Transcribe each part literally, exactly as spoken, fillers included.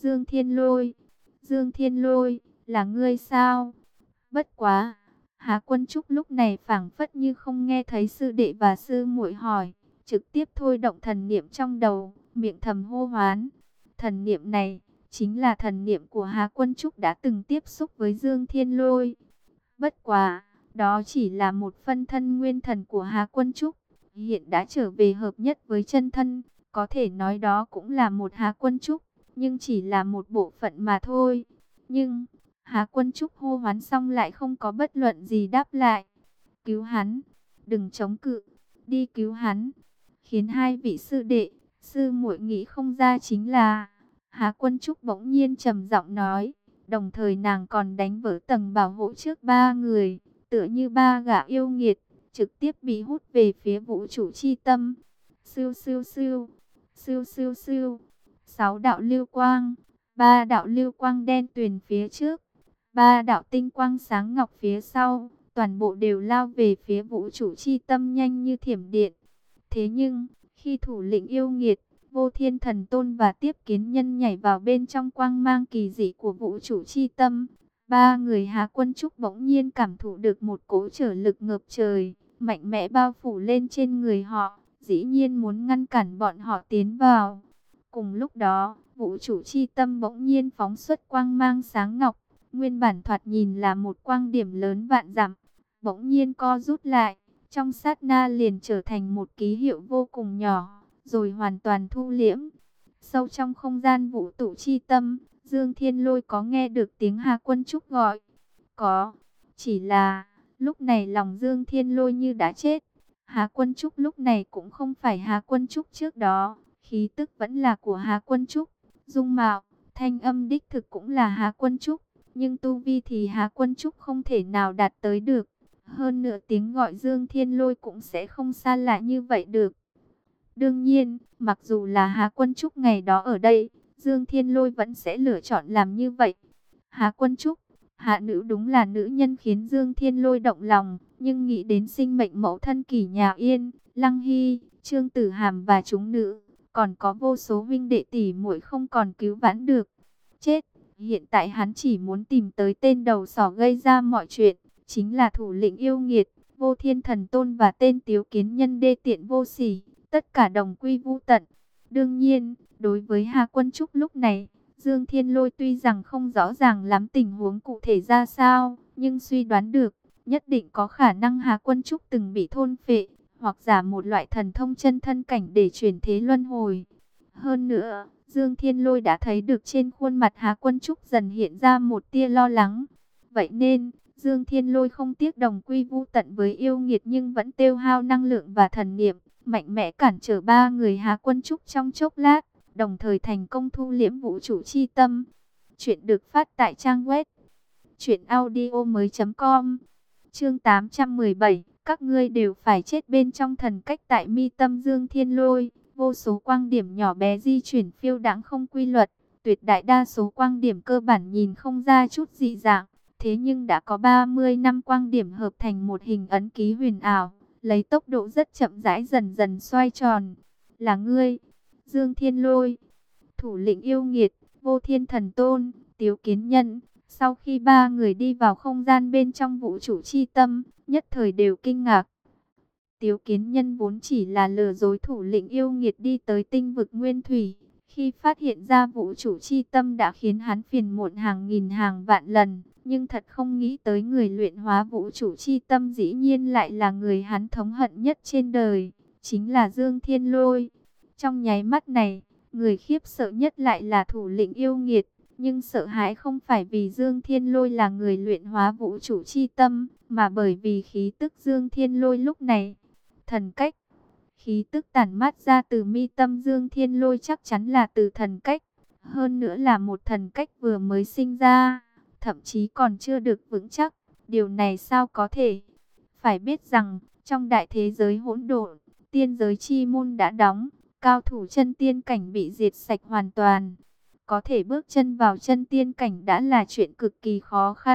Dương Thiên Lôi, Dương Thiên Lôi, là ngươi sao? Bất quá, Hà Quân Trúc lúc này phảng phất như không nghe thấy sư đệ và sư muội hỏi, trực tiếp thôi động thần niệm trong đầu, miệng thầm hô hoán. Thần niệm này chính là thần niệm của Hà Quân Trúc đã từng tiếp xúc với Dương Thiên Lôi. Bất quá, đó chỉ là một phân thân nguyên thần của Hà Quân Trúc, hiện đã trở về hợp nhất với chân thân, có thể nói đó cũng là một Hà Quân Trúc, nhưng chỉ là một bộ phận mà thôi. Nhưng Hà Quân Trúc hô hoán xong lại không có bất luận gì đáp lại. Cứu hắn, đừng chống cự, đi cứu hắn. Khiến hai vị sư đệ, sư muội nghĩ không ra chính là Hà Quân Trúc bỗng nhiên trầm giọng nói, đồng thời nàng còn đánh vỡ tầng bảo hộ trước ba người, tựa như ba gã yêu nghiệt, trực tiếp bị hút về phía vũ trụ chi tâm. Siêu siêu siêu, siêu siêu siêu, sáu đạo lưu quang, ba đạo lưu quang đen tuyền phía trước, ba đạo tinh quang sáng ngọc phía sau, toàn bộ đều lao về phía vũ trụ chi tâm nhanh như thiểm điện. Thế nhưng, khi thủ lĩnh yêu nghiệt, Vô Thiên Thần Tôn và Tiếp Kiến Nhân nhảy vào bên trong quang mang kỳ dị của vũ trụ chi tâm, ba người Hà Quân Trúc bỗng nhiên cảm thụ được một cỗ trở lực ngập trời, mạnh mẽ bao phủ lên trên người họ, dĩ nhiên muốn ngăn cản bọn họ tiến vào. Cùng lúc đó, vũ trụ chi tâm bỗng nhiên phóng xuất quang mang sáng ngọc, nguyên bản thoạt nhìn là một quang điểm lớn vạn dặm, bỗng nhiên co rút lại, trong sát na liền trở thành một ký hiệu vô cùng nhỏ, rồi hoàn toàn thu liễm. Sâu trong không gian vũ trụ chi tâm, Dương Thiên Lôi có nghe được tiếng Hà Quân Trúc gọi. Có, chỉ là lúc này lòng Dương Thiên Lôi như đã chết. Hà Quân Trúc lúc này cũng không phải Hà Quân Trúc trước đó, khí tức vẫn là của Hà Quân Trúc, dung mạo, thanh âm đích thực cũng là Hà Quân Trúc, nhưng tu vi thì Hà Quân Trúc không thể nào đạt tới được. Hơn nữa tiếng gọi Dương Thiên Lôi cũng sẽ không xa lạ như vậy được. Đương nhiên, mặc dù là Hà Quân Trúc ngày đó ở đây, Dương Thiên Lôi vẫn sẽ lựa chọn làm như vậy. Hà Quân Trúc, hạ nữ đúng là nữ nhân khiến Dương Thiên Lôi động lòng, nhưng nghĩ đến sinh mệnh mẫu thân Kỷ Nhà Yên, Lăng Hy, Trương Tử Hàm và chúng nữ, còn có vô số huynh đệ tỷ muội không còn cứu vãn được. Chết, hiện tại hắn chỉ muốn tìm tới tên đầu sỏ gây ra mọi chuyện, chính là thủ lĩnh yêu nghiệt, Vô Thiên Thần Tôn và tên Tiếu Kiến Nhân đê tiện vô sỉ, tất cả đồng quy vu tận. Đương nhiên, đối với Hà Quân Trúc lúc này, Dương Thiên Lôi tuy rằng không rõ ràng lắm tình huống cụ thể ra sao, nhưng suy đoán được, nhất định có khả năng Hà Quân Trúc từng bị thôn phệ, hoặc giả một loại thần thông chân thân cảnh để chuyển thế luân hồi. Hơn nữa, Dương Thiên Lôi đã thấy được trên khuôn mặt Hà Quân Trúc dần hiện ra một tia lo lắng. Vậy nên, Dương Thiên Lôi không tiếc đồng quy vu tận với yêu nghiệt nhưng vẫn tiêu hao năng lượng và thần niệm, mạnh mẽ cản trở ba người Hà Quân Trúc trong chốc lát, đồng thời thành công thu liễm vũ trụ chi tâm. Chuyện được phát tại trang web truyện audio mới chấm com. Chương tám trăm mười bảy, các ngươi đều phải chết bên trong thần cách tại mi tâm Dương Thiên Lôi, vô số quang điểm nhỏ bé di chuyển phiêu đãng không quy luật, tuyệt đại đa số quang điểm cơ bản nhìn không ra chút dị dạng, thế nhưng đã có ba mươi năm quang điểm hợp thành một hình ấn ký huyền ảo, lấy tốc độ rất chậm rãi dần dần xoay tròn. Là ngươi, Dương Thiên Lôi, thủ lĩnh yêu nghiệt, Vô Thiên Thần Tôn, Tiếu Kiến Nhân. Sau khi ba người đi vào không gian bên trong vũ trụ chi tâm, nhất thời đều kinh ngạc. Tiếu Kiến Nhân vốn chỉ là lừa dối thủ lĩnh yêu nghiệt đi tới tinh vực nguyên thủy, khi phát hiện ra vũ trụ chi tâm đã khiến hắn phiền muộn hàng nghìn hàng vạn lần, nhưng thật không nghĩ tới người luyện hóa vũ trụ chi tâm dĩ nhiên lại là người hắn thống hận nhất trên đời, chính là Dương Thiên Lôi. Trong nháy mắt này, người khiếp sợ nhất lại là thủ lĩnh yêu nghiệt, nhưng sợ hãi không phải vì Dương Thiên Lôi là người luyện hóa vũ trụ chi tâm, mà bởi vì khí tức Dương Thiên Lôi lúc này. Thần cách, khí tức tản mát ra từ mi tâm Dương Thiên Lôi chắc chắn là từ thần cách, hơn nữa là một thần cách vừa mới sinh ra, thậm chí còn chưa được vững chắc. Điều này sao có thể? Phải biết rằng, trong đại thế giới hỗn độn, tiên giới chi môn đã đóng, cao thủ chân tiên cảnh bị diệt sạch hoàn toàn. Có thể bước chân vào chân tiên cảnh đã là chuyện cực kỳ khó khăn,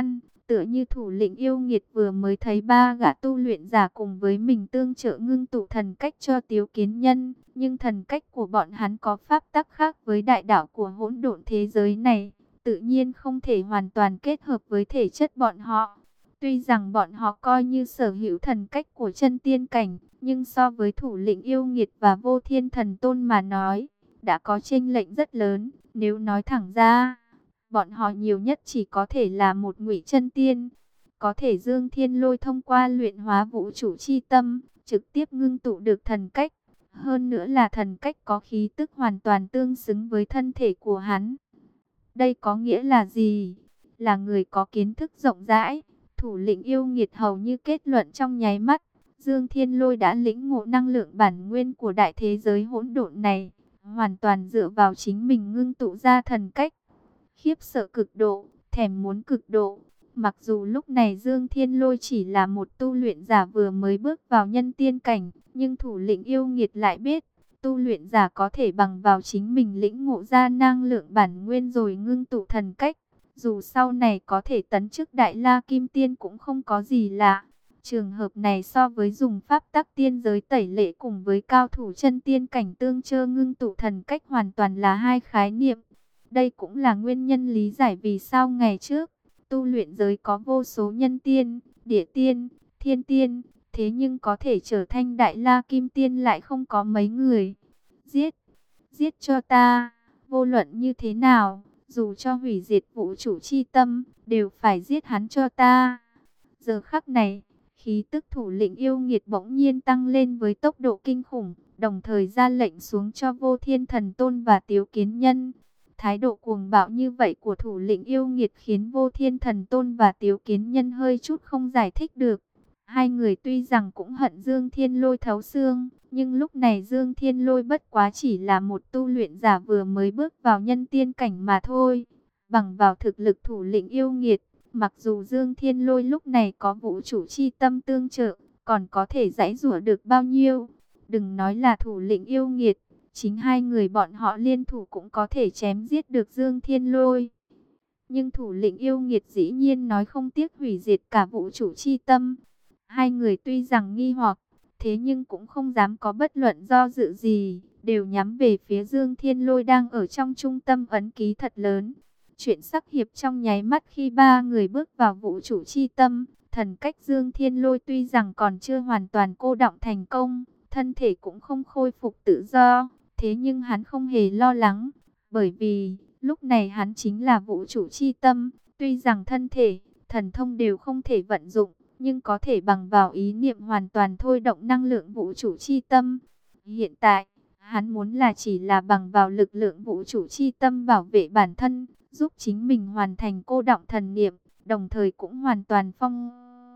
Tựa như thủ lĩnh yêu nghiệt vừa mới thấy ba gã tu luyện giả cùng với mình tương trợ ngưng tụ thần cách cho Tiếu Kiến Nhân, nhưng thần cách của bọn hắn có pháp tắc khác với đại đạo của hỗn độn thế giới này, tự nhiên không thể hoàn toàn kết hợp với thể chất bọn họ. Tuy rằng bọn họ coi như sở hữu thần cách của chân tiên cảnh, nhưng so với thủ lĩnh yêu nghiệt và vô thiên thần tôn mà nói, đã có chênh lệch rất lớn. Nếu nói thẳng ra, bọn họ nhiều nhất chỉ có thể là một ngụy chân tiên. Có thể Dương Thiên Lôi thông qua luyện hóa vũ trụ chi tâm, trực tiếp ngưng tụ được thần cách. Hơn nữa là thần cách có khí tức hoàn toàn tương xứng với thân thể của hắn. Đây có nghĩa là gì? Là người có kiến thức rộng rãi. Thủ lĩnh yêu nghiệt hầu như kết luận trong nháy mắt. Dương Thiên Lôi đã lĩnh ngộ năng lượng bản nguyên của đại thế giới hỗn độn này, hoàn toàn dựa vào chính mình ngưng tụ ra thần cách. Khiếp sợ cực độ, thèm muốn cực độ. Mặc dù lúc này Dương Thiên Lôi chỉ là một tu luyện giả vừa mới bước vào nhân tiên cảnh, nhưng thủ lĩnh yêu nghiệt lại biết, tu luyện giả có thể bằng vào chính mình lĩnh ngộ ra năng lượng bản nguyên rồi ngưng tụ thần cách. Dù sau này có thể tấn chức Đại La Kim Tiên cũng không có gì lạ. Trường hợp này so với dùng pháp tắc tiên giới tẩy lệ cùng với cao thủ chân tiên cảnh tương chơ ngưng tụ thần cách hoàn toàn là hai khái niệm. Đây cũng là nguyên nhân lý giải vì sao ngày trước, tu luyện giới có vô số nhân tiên, địa tiên, thiên tiên, thế nhưng có thể trở thành Đại La Kim Tiên lại không có mấy người. Giết, giết cho ta, vô luận như thế nào, dù cho hủy diệt vũ trụ chi tâm, đều phải giết hắn cho ta. Giờ khắc này, khí tức thủ lĩnh yêu nghiệt bỗng nhiên tăng lên với tốc độ kinh khủng, đồng thời ra lệnh xuống cho Vô Thiên Thần Tôn và Tiếu Kiến Nhân. Thái độ cuồng bạo như vậy của thủ lĩnh yêu nghiệt khiến Vô Thiên Thần Tôn và Tiếu Kiến Nhân hơi chút không giải thích được. Hai người tuy rằng cũng hận Dương Thiên Lôi thấu xương, nhưng lúc này Dương Thiên Lôi bất quá chỉ là một tu luyện giả vừa mới bước vào nhân tiên cảnh mà thôi. Bằng vào thực lực thủ lĩnh yêu nghiệt, mặc dù Dương Thiên Lôi lúc này có vũ trụ chi tâm tương trợ, còn có thể giãy giụa được bao nhiêu. Đừng nói là thủ lĩnh yêu nghiệt, chính hai người bọn họ liên thủ cũng có thể chém giết được Dương Thiên Lôi. Nhưng thủ lĩnh yêu nghiệt dĩ nhiên nói không tiếc hủy diệt cả vũ trụ chi tâm. Hai người tuy rằng nghi hoặc, thế nhưng cũng không dám có bất luận do dự gì, đều nhắm về phía Dương Thiên Lôi đang ở trong trung tâm ấn ký thật lớn. Chuyện sắc hiệp trong nháy mắt khi ba người bước vào vũ trụ chi tâm, thần cách Dương Thiên Lôi tuy rằng còn chưa hoàn toàn cô đọng thành công, thân thể cũng không khôi phục tự do, thế nhưng hắn không hề lo lắng, bởi vì lúc này hắn chính là vũ trụ chi tâm, tuy rằng thân thể, thần thông đều không thể vận dụng, nhưng có thể bằng vào ý niệm hoàn toàn thôi động năng lượng vũ trụ chi tâm. Hiện tại, hắn muốn là chỉ là bằng vào lực lượng vũ trụ chi tâm bảo vệ bản thân, giúp chính mình hoàn thành cô đọng thần niệm, đồng thời cũng hoàn toàn phong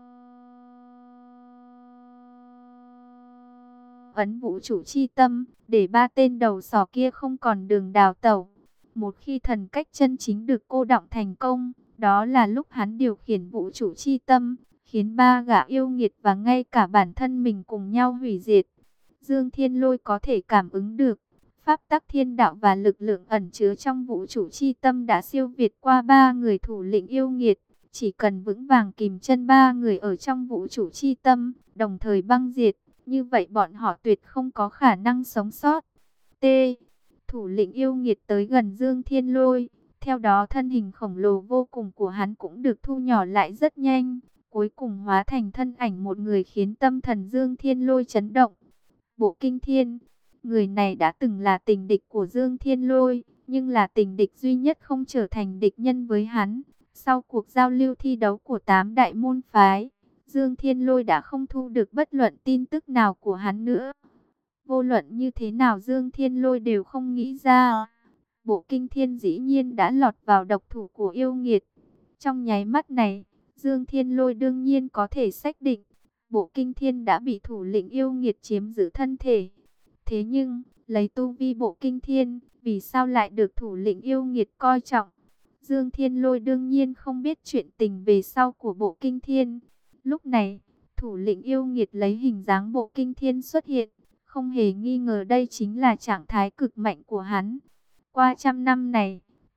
ấn vũ trụ chi tâm, để ba tên đầu sỏ kia không còn đường đào tẩu. Một khi thần cách chân chính được cô đọng thành công, đó là lúc hắn điều khiển vũ trụ chi tâm, khiến ba gã yêu nghiệt và ngay cả bản thân mình cùng nhau hủy diệt. Dương Thiên Lôi có thể cảm ứng được, pháp tắc thiên đạo và lực lượng ẩn chứa trong vũ trụ chi tâm đã siêu việt qua ba người thủ lĩnh yêu nghiệt. Chỉ cần vững vàng kìm chân ba người ở trong vũ trụ chi tâm, đồng thời băng diệt, như vậy bọn họ tuyệt không có khả năng sống sót. T. Thủ lĩnh yêu nghiệt tới gần Dương Thiên Lôi, theo đó thân hình khổng lồ vô cùng của hắn cũng được thu nhỏ lại rất nhanh, cuối cùng hóa thành thân ảnh một người khiến tâm thần Dương Thiên Lôi chấn động. Bộ Kinh Thiên, người này đã từng là tình địch của Dương Thiên Lôi, nhưng là tình địch duy nhất không trở thành địch nhân với hắn. Sau cuộc giao lưu thi đấu của tám đại môn phái, Dương Thiên Lôi đã không thu được bất luận tin tức nào của hắn nữa. Vô luận như thế nào Dương Thiên Lôi đều không nghĩ ra, Bộ Kinh Thiên dĩ nhiên đã lọt vào độc thủ của yêu nghiệt. Trong nháy mắt này, Dương Thiên Lôi đương nhiên có thể xác định, Bộ Kinh Thiên đã bị thủ lĩnh yêu nghiệt chiếm giữ thân thể. Thế nhưng, lấy tu vi Bộ Kinh Thiên, vì sao lại được thủ lĩnh yêu nghiệt coi trọng? Dương Thiên Lôi đương nhiên không biết chuyện tình về sau của Bộ Kinh Thiên. Lúc này, thủ lĩnh yêu nghiệt lấy hình dáng Bộ Kinh Thiên xuất hiện, không hề nghi ngờ đây chính là trạng thái cực mạnh của hắn. Qua trăm năm này,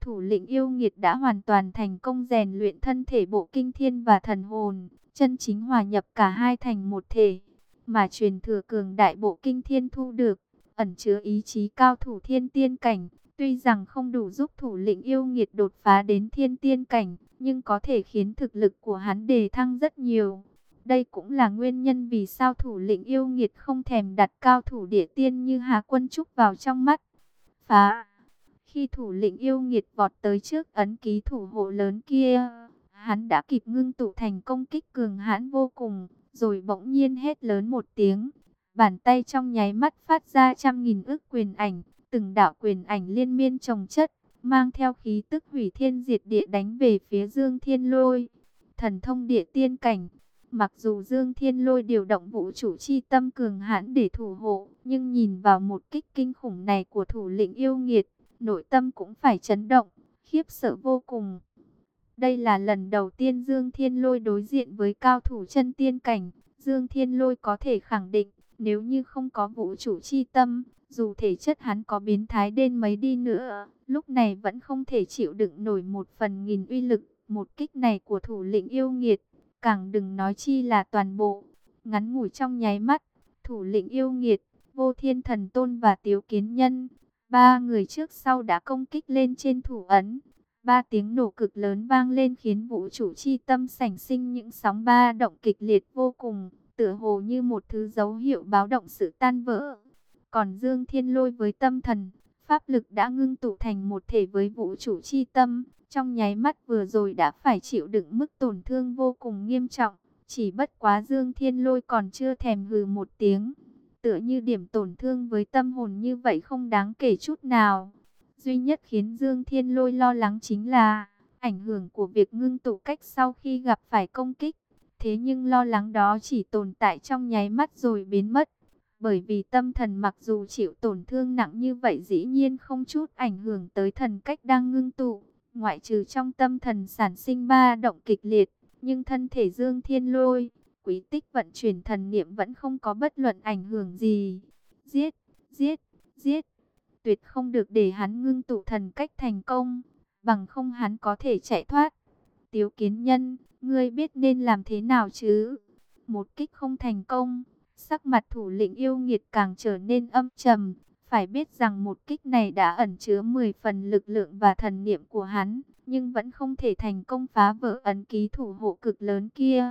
thủ lĩnh yêu nghiệt đã hoàn toàn thành công rèn luyện thân thể bộ kinh thiên và thần hồn, chân chính hòa nhập cả hai thành một thể. Mà truyền thừa cường đại bộ kinh thiên thu được, ẩn chứa ý chí cao thủ thiên tiên cảnh, tuy rằng không đủ giúp thủ lĩnh yêu nghiệt đột phá đến thiên tiên cảnh, nhưng có thể khiến thực lực của hắn đề thăng rất nhiều. Đây cũng là nguyên nhân vì sao thủ lĩnh yêu nghiệt không thèm đặt cao thủ địa tiên như Hà Quân Trúc vào trong mắt. Phá! Khi thủ lĩnh yêu nghiệt vọt tới trước ấn ký thủ hộ lớn kia, hắn đã kịp ngưng tụ thành công kích cường hãn vô cùng, rồi bỗng nhiên hét lớn một tiếng. Bàn tay trong nháy mắt phát ra trăm nghìn ức quyền ảnh, từng đạo quyền ảnh liên miên chồng chất, mang theo khí tức hủy thiên diệt địa đánh về phía Dương Thiên Lôi. Thần thông địa tiên cảnh. Mặc dù Dương Thiên Lôi điều động vũ trụ chi tâm cường hãn để thủ hộ, nhưng nhìn vào một kích kinh khủng này của thủ lĩnh yêu nghiệt, nội tâm cũng phải chấn động, khiếp sợ vô cùng. Đây là lần đầu tiên Dương Thiên Lôi đối diện với cao thủ chân tiên cảnh. Dương Thiên Lôi có thể khẳng định, nếu như không có vũ trụ chi tâm, dù thể chất hắn có biến thái đến mấy đi nữa, lúc này vẫn không thể chịu đựng nổi một phần nghìn uy lực một kích này của thủ lĩnh yêu nghiệt. Càng đừng nói chi là toàn bộ. Ngắn ngủi trong nháy mắt, thủ lĩnh yêu nghiệt, Vô Thiên Thần Tôn và Tiếu Kiến Nhân, ba người trước sau đã công kích lên trên thủ ấn. Ba tiếng nổ cực lớn vang lên khiến vũ trụ chi tâm sản sinh những sóng ba động kịch liệt vô cùng, tựa hồ như một thứ dấu hiệu báo động sự tan vỡ. Còn Dương Thiên Lôi với tâm thần, pháp lực đã ngưng tụ thành một thể với vũ trụ chi tâm, trong nháy mắt vừa rồi đã phải chịu đựng mức tổn thương vô cùng nghiêm trọng. Chỉ bất quá Dương Thiên Lôi còn chưa thèm hừ một tiếng, tựa như điểm tổn thương với tâm hồn như vậy không đáng kể chút nào. Duy nhất khiến Dương Thiên Lôi lo lắng chính là ảnh hưởng của việc ngưng tụ cách sau khi gặp phải công kích. Thế nhưng lo lắng đó chỉ tồn tại trong nháy mắt rồi biến mất. Bởi vì tâm thần mặc dù chịu tổn thương nặng như vậy dĩ nhiên không chút ảnh hưởng tới thần cách đang ngưng tụ. Ngoại trừ trong tâm thần sản sinh ba động kịch liệt, nhưng thân thể Dương Thiên Lôi, quý tích vận chuyển thần niệm vẫn không có bất luận ảnh hưởng gì. Giết, giết, giết. Tuyệt không được để hắn ngưng tụ thần cách thành công, bằng không hắn có thể chạy thoát. Tiếu Kiến Nhân, ngươi biết nên làm thế nào chứ? Một kích không thành công, sắc mặt thủ lĩnh yêu nghiệt càng trở nên âm trầm. Phải biết rằng một kích này đã ẩn chứa mười phần lực lượng và thần niệm của hắn, nhưng vẫn không thể thành công phá vỡ ấn ký thủ hộ cực lớn kia.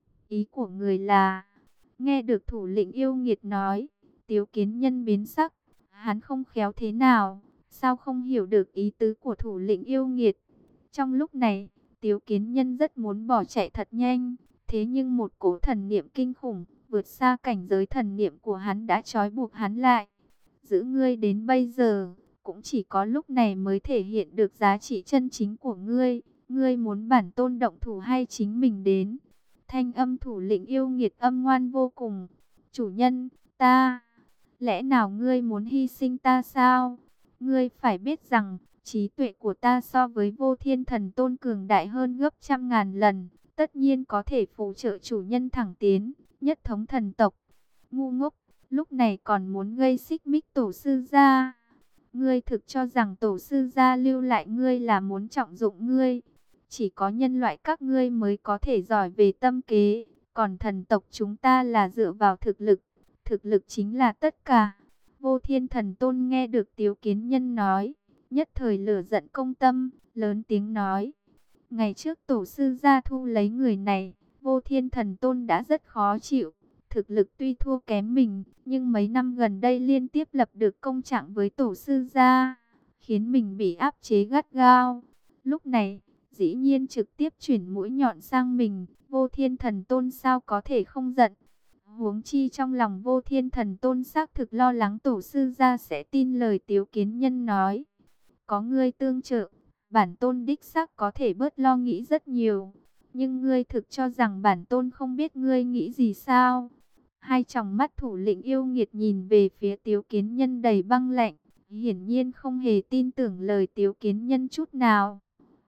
Ý của người là, nghe được thủ lĩnh yêu nghiệt nói, Tiếu Kiến Nhân biến sắc. Hắn không khéo thế nào, sao không hiểu được ý tứ của thủ lĩnh yêu nghiệt. Trong lúc này, Tiếu Kiến Nhân rất muốn bỏ chạy thật nhanh, thế nhưng một cỗ thần niệm kinh khủng, vượt xa cảnh giới thần niệm của hắn đã trói buộc hắn lại. Giữ ngươi đến bây giờ, cũng chỉ có lúc này mới thể hiện được giá trị chân chính của ngươi. Ngươi muốn bản tôn động thủ hay chính mình đến? Thanh âm thủ lĩnh yêu nghiệt âm ngoan vô cùng. Chủ nhân, ta... Lẽ nào ngươi muốn hy sinh ta sao? Ngươi phải biết rằng, trí tuệ của ta so với Vô Thiên Thần Tôn cường đại hơn gấp trăm ngàn lần. Tất nhiên có thể phụ trợ chủ nhân thẳng tiến, nhất thống thần tộc. Ngu ngốc, lúc này còn muốn gây xích mích tổ sư gia. Ngươi thực cho rằng tổ sư gia lưu lại ngươi là muốn trọng dụng ngươi. Chỉ có nhân loại các ngươi mới có thể giỏi về tâm kế, còn thần tộc chúng ta là dựa vào thực lực. Thực lực chính là tất cả. Vô Thiên Thần Tôn nghe được Tiếu Kiến Nhân nói, nhất thời lửa giận công tâm, lớn tiếng nói. Ngày trước tổ sư gia thu lấy người này, Vô Thiên Thần Tôn đã rất khó chịu. Thực lực tuy thua kém mình, nhưng mấy năm gần đây liên tiếp lập được công trạng với tổ sư gia, khiến mình bị áp chế gắt gao. Lúc này, dĩ nhiên trực tiếp chuyển mũi nhọn sang mình, Vô Thiên Thần Tôn sao có thể không giận. Huống chi trong lòng Vô Thiên Thần Tôn xác thực lo lắng tổ sư gia sẽ tin lời Tiếu Kiến Nhân nói. Có ngươi tương trợ, bản tôn đích xác có thể bớt lo nghĩ rất nhiều. Nhưng ngươi thực cho rằng bản tôn không biết ngươi nghĩ gì sao? Hai tròng mắt thủ lĩnh yêu nghiệt nhìn về phía Tiếu Kiến Nhân đầy băng lạnh, hiển nhiên không hề tin tưởng lời Tiếu Kiến Nhân chút nào.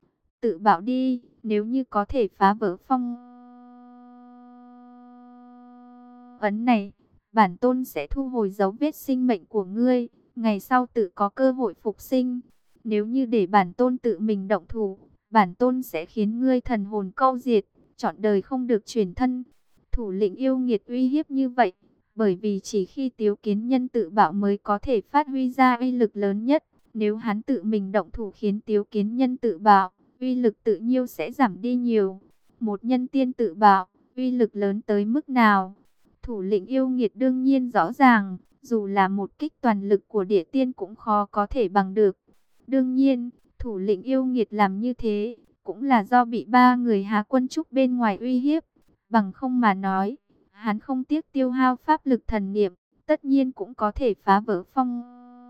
Tự bảo đi, nếu như có thể phá vỡ phong ấn này, bản tôn sẽ thu hồi dấu vết sinh mệnh của ngươi, ngày sau tự có cơ hội phục sinh. Nếu như để bản tôn tự mình động thủ, bản tôn sẽ khiến ngươi thần hồn câu diệt, trọn đời không được chuyển thân. Thủ lĩnh yêu nghiệt uy hiếp như vậy, bởi vì chỉ khi Tiếu Kiến Nhân tự bạo mới có thể phát huy ra uy lực lớn nhất. Nếu hắn tự mình động thủ khiến Tiếu Kiến Nhân tự bạo, uy lực tự nhiêu sẽ giảm đi nhiều. Một nhân tiên tự bạo, uy lực lớn tới mức nào? Thủ lĩnh yêu nghiệt đương nhiên rõ ràng, dù là một kích toàn lực của địa tiên cũng khó có thể bằng được. Đương nhiên, thủ lĩnh yêu nghiệt làm như thế, cũng là do bị ba người Hà Quân Trúc bên ngoài uy hiếp. Bằng không mà nói, hắn không tiếc tiêu hao pháp lực thần niệm, tất nhiên cũng có thể phá vỡ phong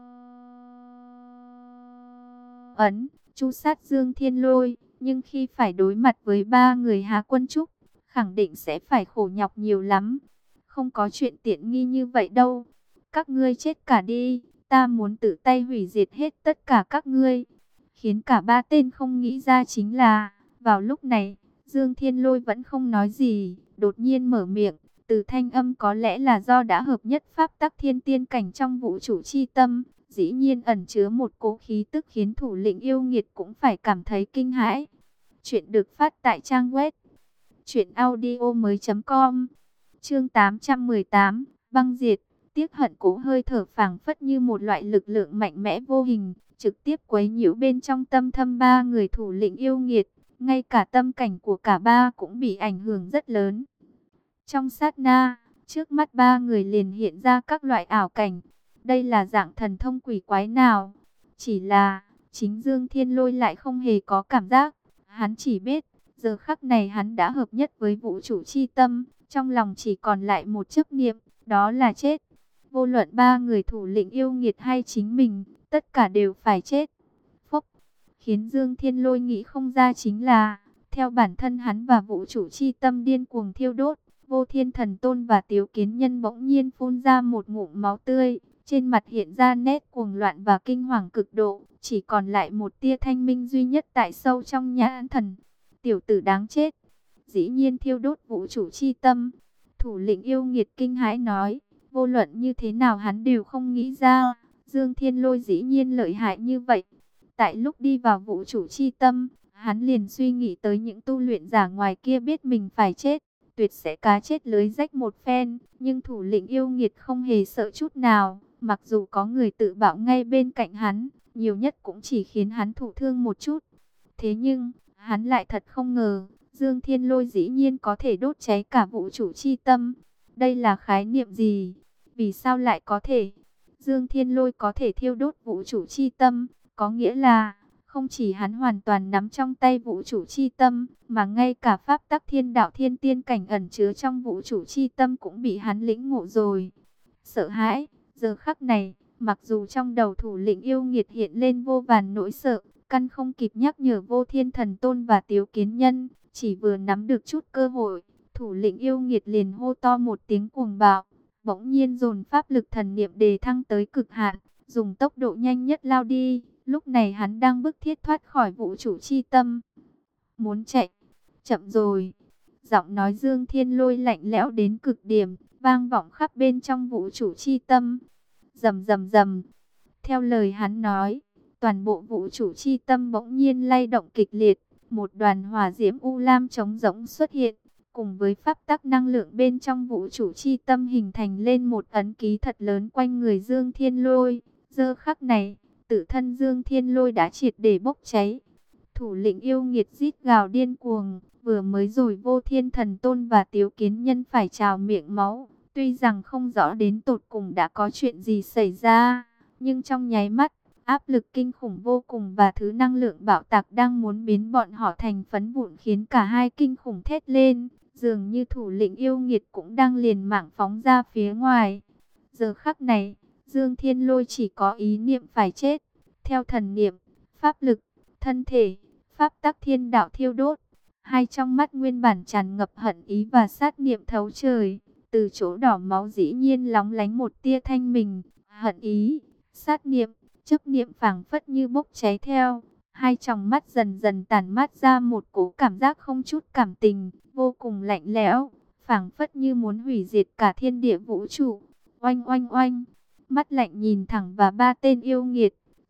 ấn, chu sát Dương Thiên Lôi. Nhưng khi phải đối mặt với ba người Hà Quân Trúc, khẳng định sẽ phải khổ nhọc nhiều lắm. Không có chuyện tiện nghi như vậy đâu. Các ngươi chết cả đi, ta muốn tự tay hủy diệt hết tất cả các ngươi. Khiến cả ba tên không nghĩ ra chính là, vào lúc này, Dương Thiên Lôi vẫn không nói gì, đột nhiên mở miệng, từ thanh âm có lẽ là do đã hợp nhất pháp tắc thiên tiên cảnh trong vũ trụ chi tâm, dĩ nhiên ẩn chứa một cỗ khí tức khiến thủ lĩnh yêu nghiệt cũng phải cảm thấy kinh hãi. Chuyện được phát tại trang web truyện audio mới chấm com. Chương tám trăm mười tám, băng diệt. Tiếc hận cố hơi thở phảng phất như một loại lực lượng mạnh mẽ vô hình, trực tiếp quấy nhiễu bên trong tâm thâm ba người thủ lĩnh yêu nghiệt. Ngay cả tâm cảnh của cả ba cũng bị ảnh hưởng rất lớn. Trong sát na, trước mắt ba người liền hiện ra các loại ảo cảnh. Đây là dạng thần thông quỷ quái nào? Chỉ là, chính Dương Thiên Lôi lại không hề có cảm giác. Hắn chỉ biết, giờ khắc này hắn đã hợp nhất với vũ trụ chi tâm. Trong lòng chỉ còn lại một chấp niệm, đó là chết. Vô luận ba người thủ lĩnh yêu nghiệt hay chính mình, tất cả đều phải chết. Phốc, khiến Dương Thiên Lôi nghĩ không ra chính là, theo bản thân hắn và vũ trụ chi tâm điên cuồng thiêu đốt, Vô Thiên Thần Tôn và Tiếu Kiến Nhân bỗng nhiên phun ra một ngụm máu tươi, trên mặt hiện ra nét cuồng loạn và kinh hoàng cực độ, chỉ còn lại một tia thanh minh duy nhất tại sâu trong nhãn thần. Tiểu tử đáng chết, dĩ nhiên thiêu đốt vũ trụ chi tâm. Thủ lĩnh yêu nghiệt kinh hãi nói, vô luận như thế nào hắn đều không nghĩ ra, Dương Thiên Lôi dĩ nhiên lợi hại như vậy. Tại lúc đi vào vũ trụ chi tâm, hắn liền suy nghĩ tới những tu luyện giả ngoài kia biết mình phải chết, tuyệt sẽ cá chết lưới rách một phen, nhưng thủ lĩnh yêu nghiệt không hề sợ chút nào, mặc dù có người tự bạo ngay bên cạnh hắn, nhiều nhất cũng chỉ khiến hắn thụ thương một chút. Thế nhưng, hắn lại thật không ngờ, Dương Thiên Lôi dĩ nhiên có thể đốt cháy cả vũ trụ chi tâm. Đây là khái niệm gì? Vì sao lại có thể? Dương Thiên Lôi có thể thiêu đốt vũ trụ chi tâm, có nghĩa là không chỉ hắn hoàn toàn nắm trong tay vũ trụ chi tâm, mà ngay cả pháp tắc thiên đạo thiên tiên cảnh ẩn chứa trong vũ trụ chi tâm cũng bị hắn lĩnh ngộ rồi. Sợ hãi, giờ khắc này, mặc dù trong đầu thủ lĩnh yêu nghiệt hiện lên vô vàn nỗi sợ, căn không kịp nhắc nhở Vô Thiên Thần Tôn và Tiếu Kiến Nhân, chỉ vừa nắm được chút cơ hội, thủ lĩnh yêu nghiệt liền hô to một tiếng cuồng bạo, bỗng nhiên dồn pháp lực thần niệm đề thăng tới cực hạn, dùng tốc độ nhanh nhất lao đi. Lúc này hắn đang bức thiết thoát khỏi vũ trụ chi tâm. Muốn chạy, chậm rồi. Giọng nói Dương Thiên Lôi lạnh lẽo đến cực điểm, vang vọng khắp bên trong vũ trụ chi tâm. Rầm rầm rầm. Theo lời hắn nói, toàn bộ vũ trụ chi tâm bỗng nhiên lay động kịch liệt, một đoàn hỏa diễm u lam trống rỗng xuất hiện, cùng với pháp tắc năng lượng bên trong vũ trụ chi tâm hình thành lên một ấn ký thật lớn quanh người Dương Thiên Lôi. Giờ khắc này, tự thân Dương Thiên Lôi đã triệt để bốc cháy. Thủ lĩnh yêu nghiệt rít gào điên cuồng, vừa mới rồi Vô Thiên Thần Tôn và Tiếu Kiến Nhân phải trào miệng máu. Tuy rằng không rõ đến tột cùng đã có chuyện gì xảy ra, nhưng trong nháy mắt, áp lực kinh khủng vô cùng và thứ năng lượng bạo tạc đang muốn biến bọn họ thành phấn vụn khiến cả hai kinh khủng thét lên. Dường như thủ lĩnh yêu nghiệt cũng đang liều mạng phóng ra phía ngoài. Giờ khắc này, Dương Thiên Lôi chỉ có ý niệm phải chết. Theo thần niệm, pháp lực, thân thể, pháp tắc thiên đạo thiêu đốt. Hai trong mắt nguyên bản tràn ngập hận ý và sát niệm thấu trời. Từ chỗ đỏ máu dĩ nhiên lóng lánh một tia thanh mình, hận ý, sát niệm, chấp niệm phảng phất như bốc cháy theo. Hai tròng mắt dần dần tản mát ra một cỗ cảm giác không chút cảm tình, vô cùng lạnh lẽo, phảng phất như muốn hủy diệt cả thiên địa vũ trụ. Oanh oanh oanh, mắt lạnh nhìn thẳng vào ba tên yêu nghiệt,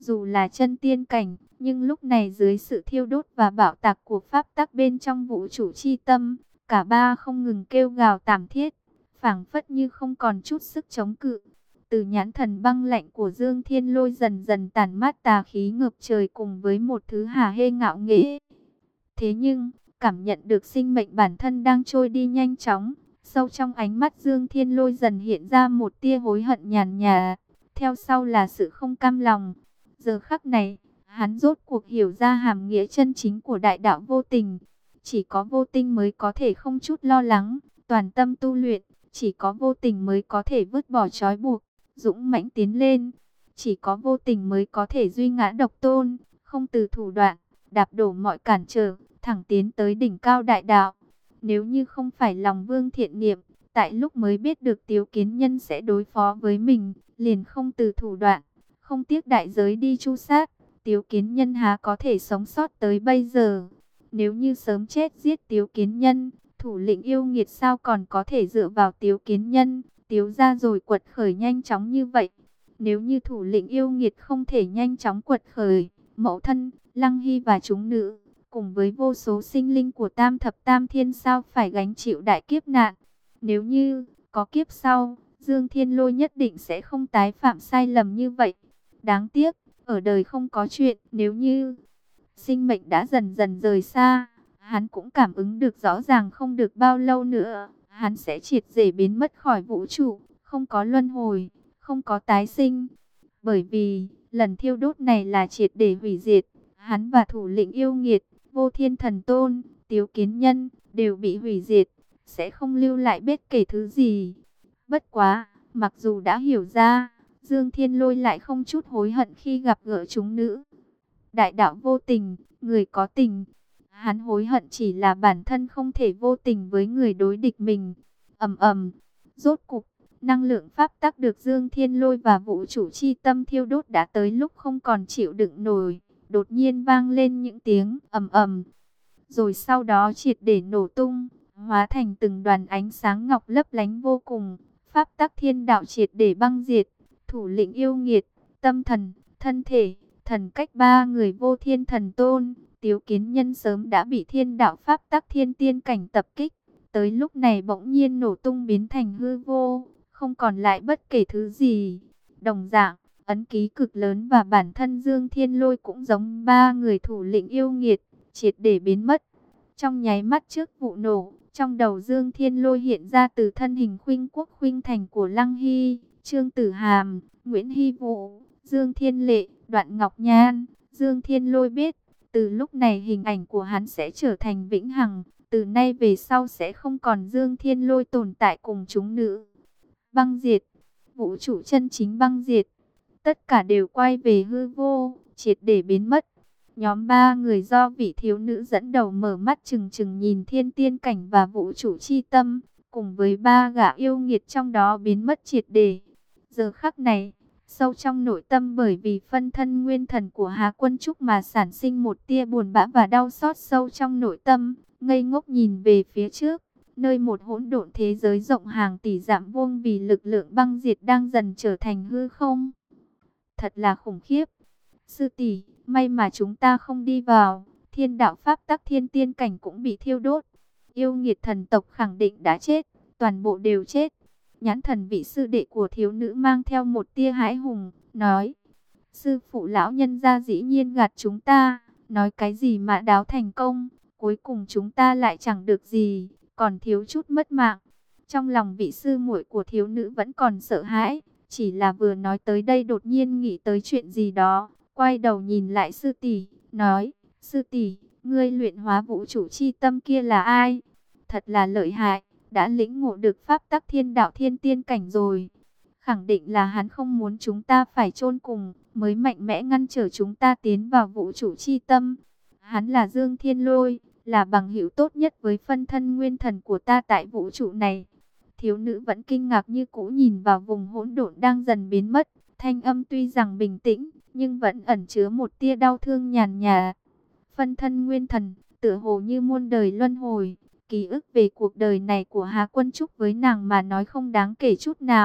Dù là chân tiên cảnh, nhưng lúc này dưới sự thiêu đốt và bạo tạc của pháp tắc bên trong vũ trụ chi tâm, cả ba không ngừng kêu gào thảm thiết, phảng phất như không còn chút sức chống cự. Từ nhãn thần băng lạnh của Dương Thiên Lôi dần dần tản mát tà khí ngập trời cùng với một thứ hả hê ngạo nghễ. Thế nhưng, cảm nhận được sinh mệnh bản thân đang trôi đi nhanh chóng, sâu trong ánh mắt Dương Thiên Lôi dần hiện ra một tia hối hận nhàn nhạt, theo sau là sự không cam lòng. Giờ khắc này, hắn rốt cuộc hiểu ra hàm nghĩa chân chính của đại đạo vô tình. Chỉ có vô tình mới có thể không chút lo lắng, toàn tâm tu luyện. Chỉ có vô tình mới có thể vứt bỏ trói buộc, dũng mãnh tiến lên. Chỉ có vô tình mới có thể duy ngã độc tôn, không từ thủ đoạn, đạp đổ mọi cản trở, thẳng tiến tới đỉnh cao đại đạo. Nếu như không phải lòng Vương thiện niệm, tại lúc mới biết được Tiếu Kiến Nhân sẽ đối phó với mình, liền không từ thủ đoạn, không tiếc đại giới đi tru sát, Tiếu Kiến Nhân há có thể sống sót tới bây giờ. Nếu như sớm chết giết Tiếu Kiến Nhân, thủ lĩnh yêu nghiệt sao còn có thể dựa vào Tiếu Kiến Nhân, Tiếu ra rồi quật khởi nhanh chóng như vậy. Nếu như thủ lĩnh yêu nghiệt không thể nhanh chóng quật khởi, mẫu thân, Lăng Hy và chúng nữ, cùng với vô số sinh linh của tam thập tam thiên sao phải gánh chịu đại kiếp nạn. Nếu như có kiếp sau, Dương Thiên Lôi nhất định sẽ không tái phạm sai lầm như vậy. Đáng tiếc, ở đời không có chuyện nếu như. Sinh mệnh đã dần dần rời xa, hắn cũng cảm ứng được rõ ràng không được bao lâu nữa, hắn sẽ triệt để biến mất khỏi vũ trụ, không có luân hồi, không có tái sinh. Bởi vì, lần thiêu đốt này là triệt để hủy diệt, hắn và thủ lĩnh yêu nghiệt, Vô Thiên Thần Tôn, Tiếu Kiến Nhân, đều bị hủy diệt, sẽ không lưu lại bất kể thứ gì. Bất quá, mặc dù đã hiểu ra, Dương Thiên Lôi lại không chút hối hận khi gặp gỡ chúng nữ. Đại đạo vô tình, người có tình. Hắn hối hận chỉ là bản thân không thể vô tình với người đối địch mình. Ầm ầm, rốt cục, năng lượng pháp tắc được Dương Thiên Lôi và vũ trụ chi tâm thiêu đốt đã tới lúc không còn chịu đựng nổi. Đột nhiên vang lên những tiếng ầm ầm, rồi sau đó triệt để nổ tung, hóa thành từng đoàn ánh sáng ngọc lấp lánh vô cùng. Pháp tắc thiên đạo triệt để băng diệt, thủ lĩnh yêu nghiệt, tâm thần, thân thể, thần cách ba người Vô Thiên Thần Tôn, Tiếu Kiến Nhân sớm đã bị thiên đạo pháp tắc thiên tiên cảnh tập kích. Tới lúc này bỗng nhiên nổ tung biến thành hư vô, không còn lại bất kể thứ gì. Đồng dạng, ấn ký cực lớn và bản thân Dương Thiên Lôi cũng giống ba người thủ lĩnh yêu nghiệt, triệt để biến mất. Trong nháy mắt trước vụ nổ, trong đầu Dương Thiên Lôi hiện ra từ thân hình khuynh quốc khuynh thành của Lăng Hy, Trương Tử Hàm, Nguyễn Hy Vũ, Dương Thiên Lệ, Đoạn Ngọc Nhan. Dương Thiên Lôi biết, từ lúc này hình ảnh của hắn sẽ trở thành vĩnh hằng, từ nay về sau sẽ không còn Dương Thiên Lôi tồn tại cùng chúng nữ. Băng diệt, vũ trụ chân chính băng diệt, tất cả đều quay về hư vô, triệt để biến mất. Nhóm ba người do vị thiếu nữ dẫn đầu mở mắt trừng trừng nhìn thiên tiên cảnh và vũ trụ chi tâm, cùng với ba gã yêu nghiệt trong đó biến mất triệt để. Giờ khắc này, sâu trong nội tâm bởi vì phân thân nguyên thần của Hà Quân Trúc mà sản sinh một tia buồn bã và đau xót sâu trong nội tâm, ngây ngốc nhìn về phía trước, nơi một hỗn độn thế giới rộng hàng tỷ dặm vuông vì lực lượng băng diệt đang dần trở thành hư không. Thật là khủng khiếp. Sư tỷ, may mà chúng ta không đi vào, thiên đạo pháp tắc thiên tiên cảnh cũng bị thiêu đốt. Yêu nghiệt thần tộc khẳng định đã chết, toàn bộ đều chết. Nhãn thần vị sư đệ của thiếu nữ mang theo một tia hãi hùng, nói: sư phụ lão nhân gia dĩ nhiên gạt chúng ta, nói cái gì mà đáo thành công, cuối cùng chúng ta lại chẳng được gì, còn thiếu chút mất mạng. Trong lòng vị sư muội của thiếu nữ vẫn còn sợ hãi, chỉ là vừa nói tới đây đột nhiên nghĩ tới chuyện gì đó, quay đầu nhìn lại sư tỷ, nói: sư tỷ, ngươi luyện hóa vũ trụ chi tâm kia là ai? Thật là lợi hại, đã lĩnh ngộ được pháp tắc thiên đạo thiên tiên cảnh rồi. Khẳng định là hắn không muốn chúng ta phải chôn cùng, mới mạnh mẽ ngăn trở chúng ta tiến vào vũ trụ chi tâm. Hắn là Dương Thiên Lôi, là bằng hữu tốt nhất với phân thân nguyên thần của ta tại vũ trụ này. Thiếu nữ vẫn kinh ngạc như cũ nhìn vào vùng hỗn độn đang dần biến mất, thanh âm tuy rằng bình tĩnh, nhưng vẫn ẩn chứa một tia đau thương nhàn nhạt. Phân thân nguyên thần, tựa hồ như muôn đời luân hồi, ký ức về cuộc đời này của Hà Quân Trúc với nàng mà nói không đáng kể chút nào,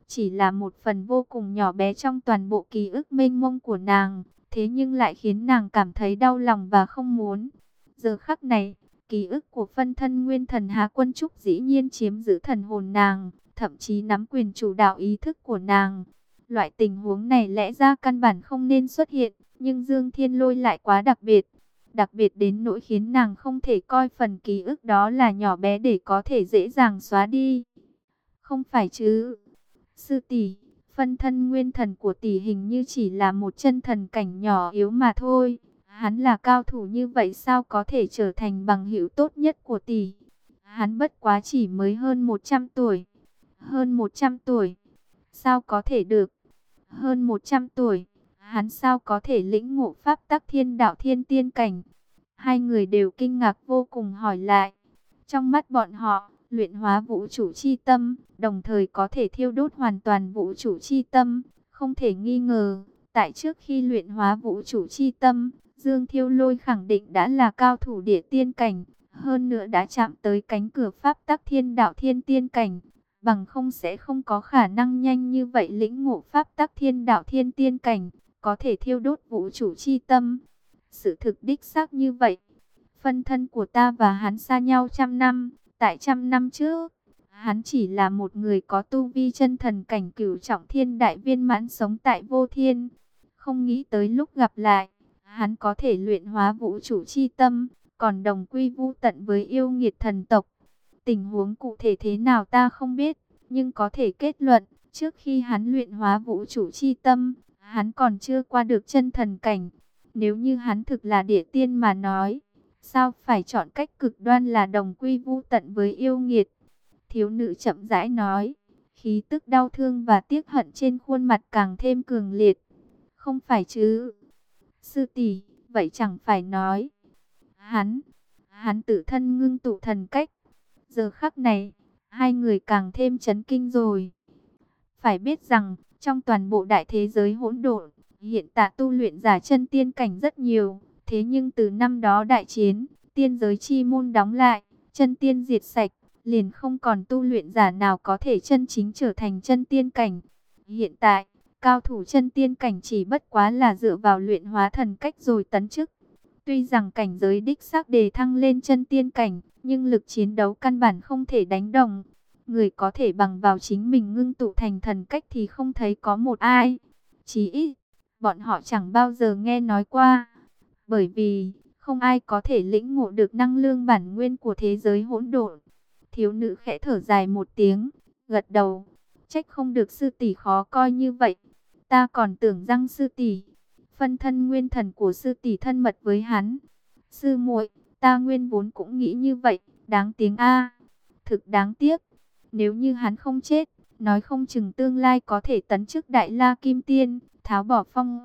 chỉ là một phần vô cùng nhỏ bé trong toàn bộ ký ức mênh mông của nàng, thế nhưng lại khiến nàng cảm thấy đau lòng và không muốn. Giờ khắc này, ký ức của phân thân nguyên thần Hà Quân Trúc dĩ nhiên chiếm giữ thần hồn nàng, thậm chí nắm quyền chủ đạo ý thức của nàng. Loại tình huống này lẽ ra căn bản không nên xuất hiện, nhưng Dương Thiên Lôi lại quá đặc biệt. Đặc biệt đến nỗi khiến nàng không thể coi phần ký ức đó là nhỏ bé để có thể dễ dàng xóa đi. Không phải chứ, sư tỷ, phân thân nguyên thần của tỷ hình như chỉ là một chân thần cảnh nhỏ yếu mà thôi. Hắn là cao thủ như vậy sao có thể trở thành bằng hữu tốt nhất của tỷ? Hắn bất quá chỉ mới hơn một trăm tuổi. Hơn một trăm tuổi? Sao có thể được? Hơn một trăm tuổi, hắn sao có thể lĩnh ngộ pháp tắc thiên đạo thiên tiên cảnh? Hai người đều kinh ngạc vô cùng hỏi lại. Trong mắt bọn họ, luyện hóa vũ trụ chi tâm, đồng thời có thể thiêu đốt hoàn toàn vũ trụ chi tâm. Không thể nghi ngờ, tại trước khi luyện hóa vũ trụ chi tâm, Dương Thiêu Lôi khẳng định đã là cao thủ địa tiên cảnh, hơn nữa đã chạm tới cánh cửa pháp tắc thiên đạo thiên tiên cảnh. Bằng không sẽ không có khả năng nhanh như vậy lĩnh ngộ pháp tắc thiên đạo thiên tiên cảnh, có thể thiêu đốt vũ trụ chi tâm. Sự thực đích xác như vậy. Phân thân của ta và hắn xa nhau trăm năm, tại trăm năm trước, hắn chỉ là một người có tu vi chân thần cảnh cửu trọng thiên đại viên mãn sống tại vô thiên. Không nghĩ tới lúc gặp lại, hắn có thể luyện hóa vũ trụ chi tâm, còn đồng quy vu tận với yêu nghiệt thần tộc. Tình huống cụ thể thế nào ta không biết, nhưng có thể kết luận, trước khi hắn luyện hóa vũ trụ chi tâm, hắn còn chưa qua được chân thần cảnh. Nếu như hắn thực là địa tiên mà nói, sao phải chọn cách cực đoan là đồng quy vu tận với yêu nghiệt? Thiếu nữ chậm rãi nói, khí tức đau thương và tiếc hận trên khuôn mặt càng thêm cường liệt. Không phải chứ? Sư tỷ, vậy chẳng phải nói, hắn, hắn tự thân ngưng tụ thần cách. Giờ khắc này, hai người càng thêm chấn kinh rồi. Phải biết rằng, trong toàn bộ đại thế giới hỗn độn, hiện tại tu luyện giả chân tiên cảnh rất nhiều. Thế nhưng từ năm đó đại chiến, tiên giới chi môn đóng lại, chân tiên diệt sạch, liền không còn tu luyện giả nào có thể chân chính trở thành chân tiên cảnh. Hiện tại, cao thủ chân tiên cảnh chỉ bất quá là dựa vào luyện hóa thần cách rồi tấn chức. Tuy rằng cảnh giới đích xác đề thăng lên chân tiên cảnh, nhưng lực chiến đấu căn bản không thể đánh đồng. Người có thể bằng vào chính mình ngưng tụ thành thần cách thì không thấy có một ai. Chí ít, bọn họ chẳng bao giờ nghe nói qua. Bởi vì, không ai có thể lĩnh ngộ được năng lượng bản nguyên của thế giới hỗn độn. Thiếu nữ khẽ thở dài một tiếng, gật đầu. Trách không được sư tỷ khó coi như vậy. Ta còn tưởng rằng sư tỷ, phân thân nguyên thần của sư tỷ thân mật với hắn. Sư muội, ta nguyên vốn cũng nghĩ như vậy, đáng tiếng a. Thực đáng tiếc, nếu như hắn không chết, nói không chừng tương lai có thể tấn chức Đại La Kim Tiên, tháo bỏ phong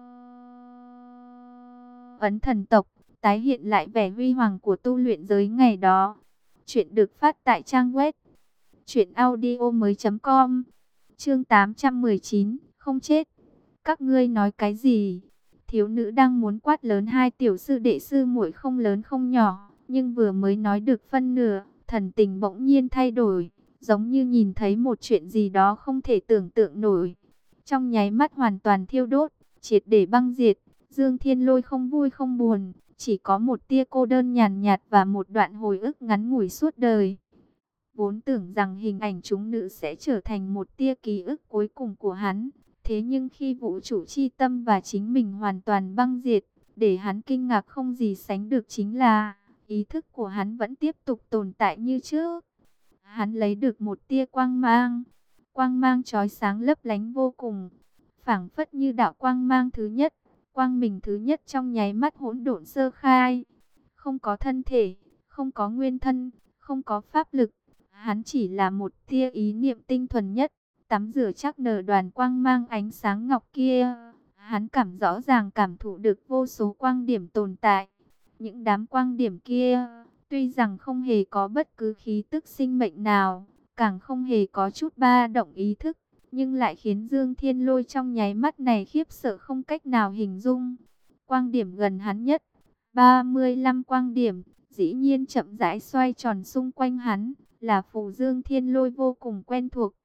ấn thần tộc, tái hiện lại vẻ huy hoàng của tu luyện giới ngày đó. Chuyện được phát tại trang web truyện audio mới.com. Chương tám trăm mười chín, không chết. Các ngươi nói cái gì? Thiếu nữ đang muốn quát lớn hai tiểu sư đệ sư muội không lớn không nhỏ, nhưng vừa mới nói được phân nửa, thần tình bỗng nhiên thay đổi, giống như nhìn thấy một chuyện gì đó không thể tưởng tượng nổi. Trong nháy mắt hoàn toàn thiêu đốt, triệt để băng diệt. Dương Thiên Lôi không vui không buồn, chỉ có một tia cô đơn nhàn nhạt và một đoạn hồi ức ngắn ngủi suốt đời. Vốn tưởng rằng hình ảnh chúng nữ sẽ trở thành một tia ký ức cuối cùng của hắn. Thế nhưng khi vũ trụ chi tâm và chính mình hoàn toàn băng diệt, để hắn kinh ngạc không gì sánh được chính là, ý thức của hắn vẫn tiếp tục tồn tại như trước. Hắn lấy được một tia quang mang, quang mang chói sáng lấp lánh vô cùng, phảng phất như đạo quang mang thứ nhất, quang minh thứ nhất trong nháy mắt hỗn độn sơ khai. Không có thân thể, không có nguyên thân, không có pháp lực, hắn chỉ là một tia ý niệm tinh thuần nhất. Tắm rửa chắc nở đoàn quang mang ánh sáng ngọc kia, hắn cảm rõ ràng cảm thụ được vô số quang điểm tồn tại. Những đám quang điểm kia, tuy rằng không hề có bất cứ khí tức sinh mệnh nào, càng không hề có chút ba động ý thức, nhưng lại khiến Dương Thiên Lôi trong nháy mắt này khiếp sợ không cách nào hình dung. Quang điểm gần hắn nhất, ba mươi lăm quang điểm, dĩ nhiên chậm rãi xoay tròn xung quanh hắn, là phù Dương Thiên Lôi vô cùng quen thuộc.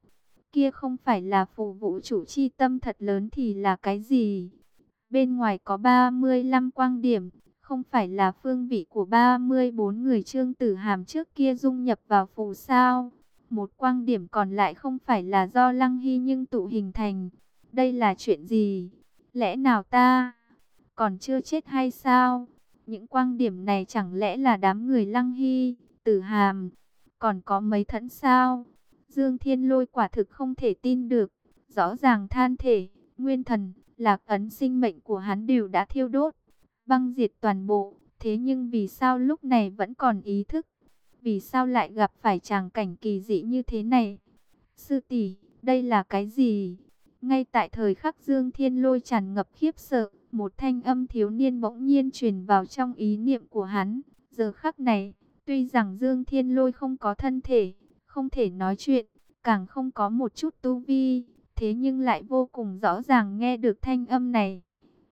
Kia không phải là phù vũ trụ chi tâm thật lớn thì là cái gì? Bên ngoài có ba mươi lăm quang điểm, không phải là phương vị của ba mươi bốn người Trương Tử Hàm trước kia dung nhập vào phù sao? Một quang điểm còn lại không phải là do Lăng Hy nhưng tụ hình thành. Đây là chuyện gì? Lẽ nào ta còn chưa chết hay sao? Những quang điểm này chẳng lẽ là đám người Lăng Hy, Tử Hàm, còn có mấy thẫn sao? Dương Thiên Lôi quả thực không thể tin được. Rõ ràng than thể, nguyên thần, lạc ấn sinh mệnh của hắn đều đã thiêu đốt, băng diệt toàn bộ. Thế nhưng vì sao lúc này vẫn còn ý thức? Vì sao lại gặp phải tràng cảnh kỳ dị như thế này? Sư tỷ, đây là cái gì? Ngay tại thời khắc Dương Thiên Lôi tràn ngập khiếp sợ, một thanh âm thiếu niên bỗng nhiên truyền vào trong ý niệm của hắn. Giờ khắc này, tuy rằng Dương Thiên Lôi không có thân thể, không thể nói chuyện, càng không có một chút tu vi, thế nhưng lại vô cùng rõ ràng nghe được thanh âm này.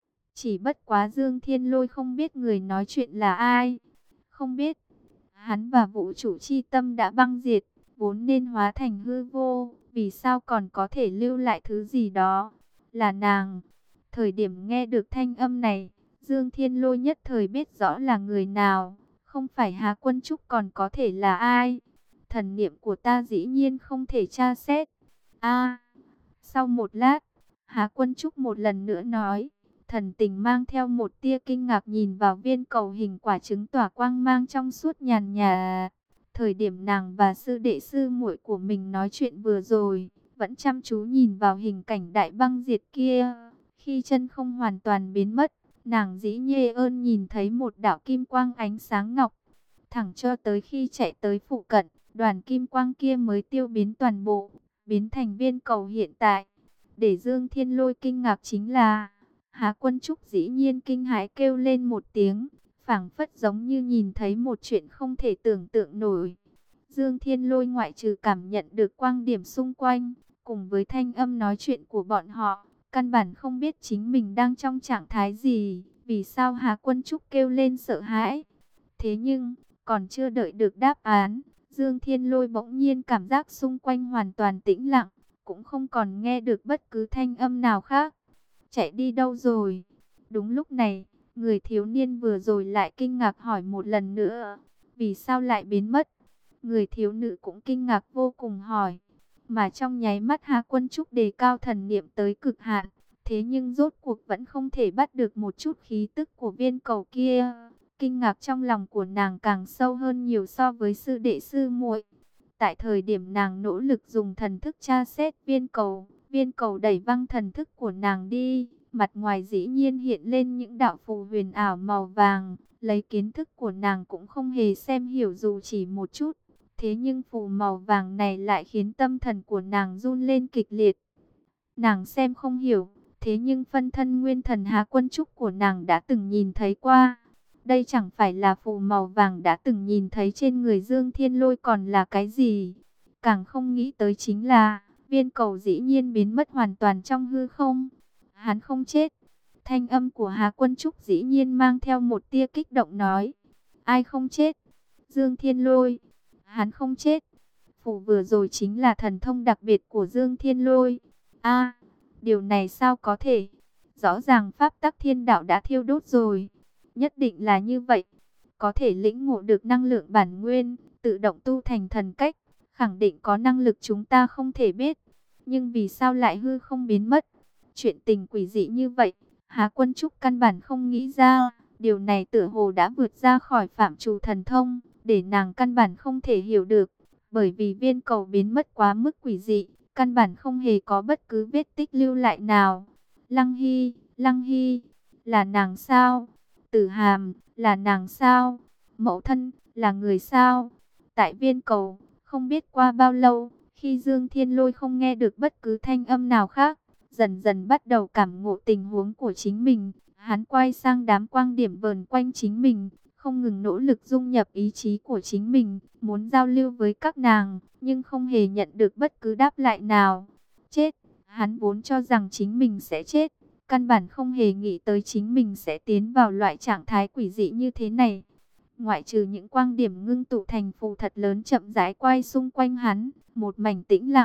Chỉ bất quá Dương Thiên Lôi không biết người nói chuyện là ai. Không biết, hắn và vũ trụ chi tâm đã băng diệt, vốn nên hóa thành hư vô, vì sao còn có thể lưu lại thứ gì đó? Là nàng. Thời điểm nghe được thanh âm này, Dương Thiên Lôi nhất thời biết rõ là người nào. Không phải Hà Quân Trúc còn có thể là ai? Thần niệm của ta dĩ nhiên không thể tra xét. A. Sau một lát, Hà Quân Trúc một lần nữa nói, thần tình mang theo một tia kinh ngạc nhìn vào viên cầu hình quả trứng tỏa quang mang trong suốt nhàn nhà. Thời điểm nàng và sư đệ sư muội của mình nói chuyện vừa rồi, vẫn chăm chú nhìn vào hình cảnh đại băng diệt kia. Khi chân không hoàn toàn biến mất, nàng dĩ nhê ơn nhìn thấy một đạo kim quang ánh sáng ngọc. Thẳng cho tới khi chạy tới phụ cận, đoàn kim quang kia mới tiêu biến toàn bộ, biến thành viên cầu hiện tại. Để Dương Thiên Lôi kinh ngạc chính là, Hà Quân Trúc dĩ nhiên kinh hãi kêu lên một tiếng, phảng phất giống như nhìn thấy một chuyện không thể tưởng tượng nổi. Dương Thiên Lôi ngoại trừ cảm nhận được quang điểm xung quanh, cùng với thanh âm nói chuyện của bọn họ, căn bản không biết chính mình đang trong trạng thái gì, vì sao Hà Quân Trúc kêu lên sợ hãi. Thế nhưng, còn chưa đợi được đáp án, Dương Thiên Lôi bỗng nhiên cảm giác xung quanh hoàn toàn tĩnh lặng, cũng không còn nghe được bất cứ thanh âm nào khác. Chạy đi đâu rồi? Đúng lúc này, người thiếu niên vừa rồi lại kinh ngạc hỏi một lần nữa, vì sao lại biến mất? Người thiếu nữ cũng kinh ngạc vô cùng hỏi, mà trong nháy mắt Hà Quân Trúc đề cao thần niệm tới cực hạn, thế nhưng rốt cuộc vẫn không thể bắt được một chút khí tức của viên cầu kia. Kinh ngạc trong lòng của nàng càng sâu hơn nhiều so với sư đệ sư muội. Tại thời điểm nàng nỗ lực dùng thần thức tra xét viên cầu, viên cầu đẩy văng thần thức của nàng đi, mặt ngoài dĩ nhiên hiện lên những đạo phù huyền ảo màu vàng, lấy kiến thức của nàng cũng không hề xem hiểu dù chỉ một chút. Thế nhưng phù màu vàng này lại khiến tâm thần của nàng run lên kịch liệt. Nàng xem không hiểu, thế nhưng phân thân nguyên thần Hà Quân Trúc của nàng đã từng nhìn thấy qua. Đây chẳng phải là phù màu vàng đã từng nhìn thấy trên người Dương Thiên Lôi còn là cái gì. Càng không nghĩ tới chính là, viên cầu dĩ nhiên biến mất hoàn toàn trong hư không. Hắn không chết. Thanh âm của Hà Quân Trúc dĩ nhiên mang theo một tia kích động nói. Ai không chết? Dương Thiên Lôi. Hắn không chết. Phù vừa rồi chính là thần thông đặc biệt của Dương Thiên Lôi. A, điều này sao có thể? Rõ ràng pháp tắc thiên đạo đã thiêu đốt rồi. Nhất định là như vậy. Có thể lĩnh ngộ được năng lượng bản nguyên, tự động tu thành thần cách, khẳng định có năng lực chúng ta không thể biết. Nhưng vì sao lại hư không biến mất? Chuyện tình quỷ dị như vậy, Hà Quân Trúc căn bản không nghĩ ra. Điều này tựa hồ đã vượt ra khỏi phạm trù thần thông, để nàng căn bản không thể hiểu được. Bởi vì viên cầu biến mất quá mức quỷ dị, căn bản không hề có bất cứ vết tích lưu lại nào. Lăng Hy, Lăng Hy, là nàng sao? Tử Hàm, là nàng sao? Mẫu thân, là người sao? Tại viên cầu, không biết qua bao lâu, khi Dương Thiên Lôi không nghe được bất cứ thanh âm nào khác, dần dần bắt đầu cảm ngộ tình huống của chính mình. Hắn quay sang đám quang điểm vờn quanh chính mình, không ngừng nỗ lực dung nhập ý chí của chính mình, muốn giao lưu với các nàng, nhưng không hề nhận được bất cứ đáp lại nào. Chết, hắn vốn cho rằng chính mình sẽ chết, căn bản không hề nghĩ tới chính mình sẽ tiến vào loại trạng thái quỷ dị như thế này. Ngoại trừ những quang điểm ngưng tụ thành phù thật lớn chậm rãi quay xung quanh hắn, một mảnh tĩnh lặng,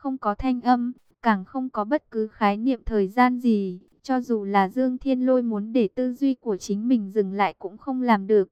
không có thanh âm, càng không có bất cứ khái niệm thời gian gì. Cho dù là Dương Thiên Lôi muốn để tư duy của chính mình dừng lại cũng không làm được.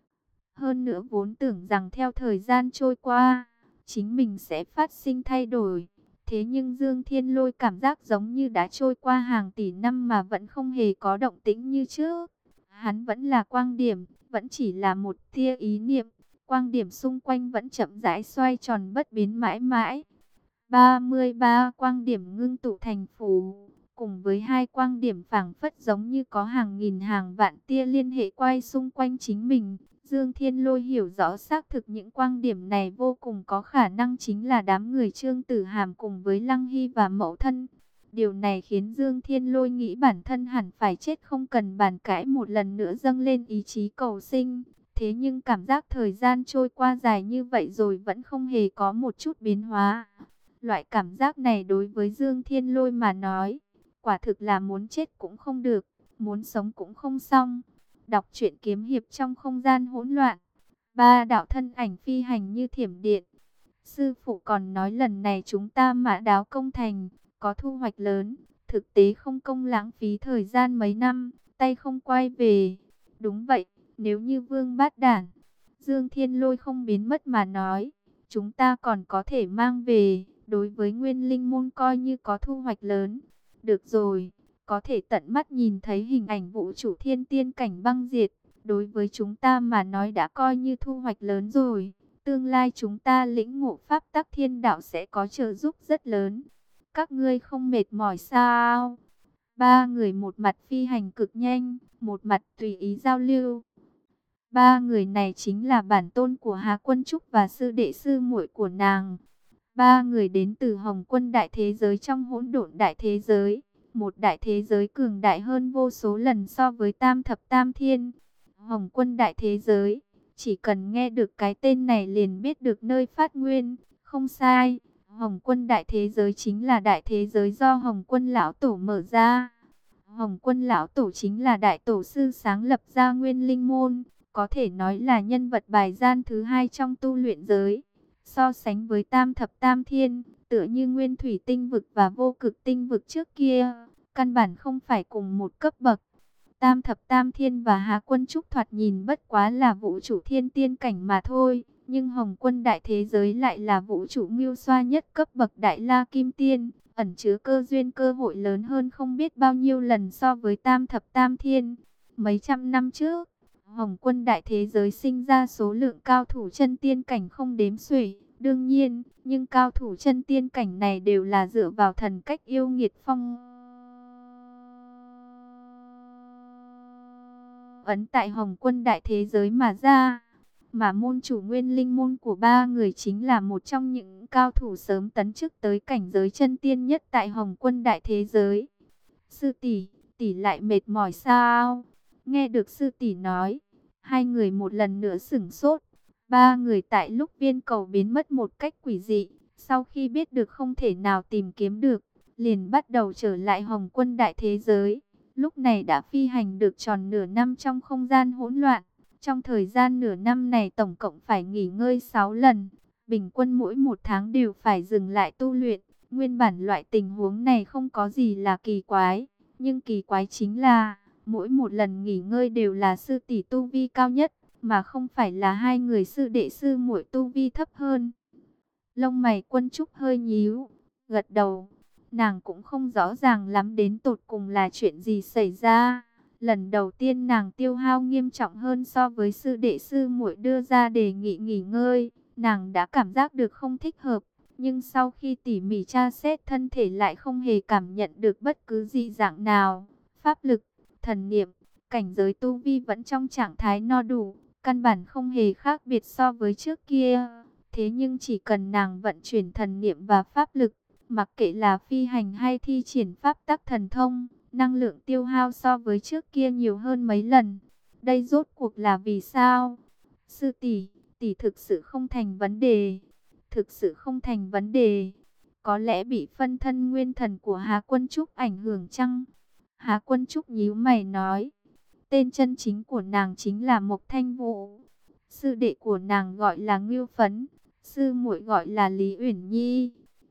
Hơn nữa vốn tưởng rằng theo thời gian trôi qua, chính mình sẽ phát sinh thay đổi. Thế nhưng Dương Thiên Lôi cảm giác giống như đã trôi qua hàng tỷ năm mà vẫn không hề có động tĩnh như trước. Hắn vẫn là quang điểm, vẫn chỉ là một tia ý niệm. Quang điểm xung quanh vẫn chậm rãi xoay tròn bất biến mãi mãi. ba mươi ba quang điểm ngưng tụ thành phủ, cùng với hai quang điểm phảng phất giống như có hàng nghìn hàng vạn tia liên hệ quay xung quanh chính mình. Dương Thiên Lôi hiểu rõ xác thực những quang điểm này vô cùng có khả năng chính là đám người Trương Tử Hàm cùng với Lăng Hy và mẫu thân. Điều này khiến Dương Thiên Lôi nghĩ bản thân hẳn phải chết không cần bàn cãi, một lần nữa dâng lên ý chí cầu sinh. Thế nhưng cảm giác thời gian trôi qua dài như vậy rồi vẫn không hề có một chút biến hóa. Loại cảm giác này đối với Dương Thiên Lôi mà nói, quả thực là muốn chết cũng không được, muốn sống cũng không xong. Đọc truyện kiếm hiệp trong không gian hỗn loạn. Ba đạo thân ảnh phi hành như thiểm điện. Sư phụ còn nói lần này chúng ta mã đáo công thành, có thu hoạch lớn. Thực tế không công lãng phí thời gian mấy năm, tay không quay về. Đúng vậy, nếu như Vương Bát Đản, Dương Thiên Lôi không biến mất mà nói, chúng ta còn có thể mang về. Đối với Nguyên Linh Môn coi như có thu hoạch lớn. Được rồi, có thể tận mắt nhìn thấy hình ảnh vũ trụ thiên tiên cảnh băng diệt. Đối với chúng ta mà nói đã coi như thu hoạch lớn rồi. Tương lai chúng ta lĩnh ngộ pháp tắc thiên đạo sẽ có trợ giúp rất lớn. Các ngươi không mệt mỏi sao? Ba người một mặt phi hành cực nhanh, một mặt tùy ý giao lưu. Ba người này chính là bản tôn của Hà Quân Trúc và sư đệ sư muội của nàng. Ba người đến từ Hồng Quân đại thế giới trong hỗn độn đại thế giới. Một đại thế giới cường đại hơn vô số lần so với Tam Thập Tam Thiên. Hồng Quân đại thế giới, chỉ cần nghe được cái tên này liền biết được nơi phát nguyên. Không sai, Hồng Quân đại thế giới chính là đại thế giới do Hồng Quân lão tổ mở ra. Hồng Quân lão tổ chính là đại tổ sư sáng lập ra Nguyên Linh môn, có thể nói là nhân vật bài gian thứ hai trong tu luyện giới. So sánh với Tam Thập Tam Thiên, tựa như Nguyên Thủy Tinh Vực và Vô Cực Tinh Vực trước kia, căn bản không phải cùng một cấp bậc. Tam Thập Tam Thiên và Hà Quân Trúc thoạt nhìn bất quá là vũ trụ thiên tiên cảnh mà thôi, nhưng Hồng Quân đại thế giới lại là vũ trụ ngưu xoa nhất cấp bậc Đại La Kim Tiên, ẩn chứa cơ duyên cơ hội lớn hơn không biết bao nhiêu lần so với Tam Thập Tam Thiên. Mấy trăm năm trước, Hồng Quân đại thế giới sinh ra số lượng cao thủ chân tiên cảnh không đếm xuể. Đương nhiên, nhưng cao thủ chân tiên cảnh này đều là dựa vào thần cách yêu nghiệt phong ấn tại Hồng Quân đại thế giới mà ra. Mà môn chủ Nguyên Linh môn của ba người chính là một trong những cao thủ sớm tấn chức tới cảnh giới chân tiên nhất tại Hồng Quân đại thế giới. Sư tỷ, tỷ lại mệt mỏi sao? Nghe được sư tỷ nói, hai người một lần nữa sửng sốt. Ba người tại lúc viên cầu biến mất một cách quỷ dị, sau khi biết được không thể nào tìm kiếm được, liền bắt đầu trở lại Hồng Quân đại thế giới. Lúc này đã phi hành được tròn nửa năm trong không gian hỗn loạn. Trong thời gian nửa năm này tổng cộng phải nghỉ ngơi sáu lần. Bình quân mỗi một tháng đều phải dừng lại tu luyện. Nguyên bản loại tình huống này không có gì là kỳ quái. Nhưng kỳ quái chính là, mỗi một lần nghỉ ngơi đều là sư tỷ tu vi cao nhất, mà không phải là hai người sư đệ sư muội tu vi thấp hơn. Lông mày Quân Trúc hơi nhíu, gật đầu. Nàng cũng không rõ ràng lắm đến tột cùng là chuyện gì xảy ra. Lần đầu tiên nàng tiêu hao nghiêm trọng hơn so với sư đệ sư muội đưa ra đề nghị nghỉ ngơi. Nàng đã cảm giác được không thích hợp. Nhưng sau khi tỉ mỉ tra xét thân thể lại không hề cảm nhận được bất cứ dị dạng nào. Pháp lực, thần niệm, cảnh giới tu vi vẫn trong trạng thái no đủ. Căn bản không hề khác biệt so với trước kia. Thế nhưng chỉ cần nàng vận chuyển thần niệm và pháp lực, mặc kệ là phi hành hay thi triển pháp tắc thần thông, năng lượng tiêu hao so với trước kia nhiều hơn mấy lần. Đây rốt cuộc là vì sao? Sư tỷ, tỷ thực sự không thành vấn đề. Thực sự không thành vấn đề. Có lẽ bị phân thân nguyên thần của Hà Quân Trúc ảnh hưởng chăng? Hà Quân Trúc nhíu mày nói. Tên chân chính của nàng chính là Mộc Thanh Vũ. Sư đệ của nàng gọi là Ngưu Phấn, sư muội gọi là Lý Uyển Nhi.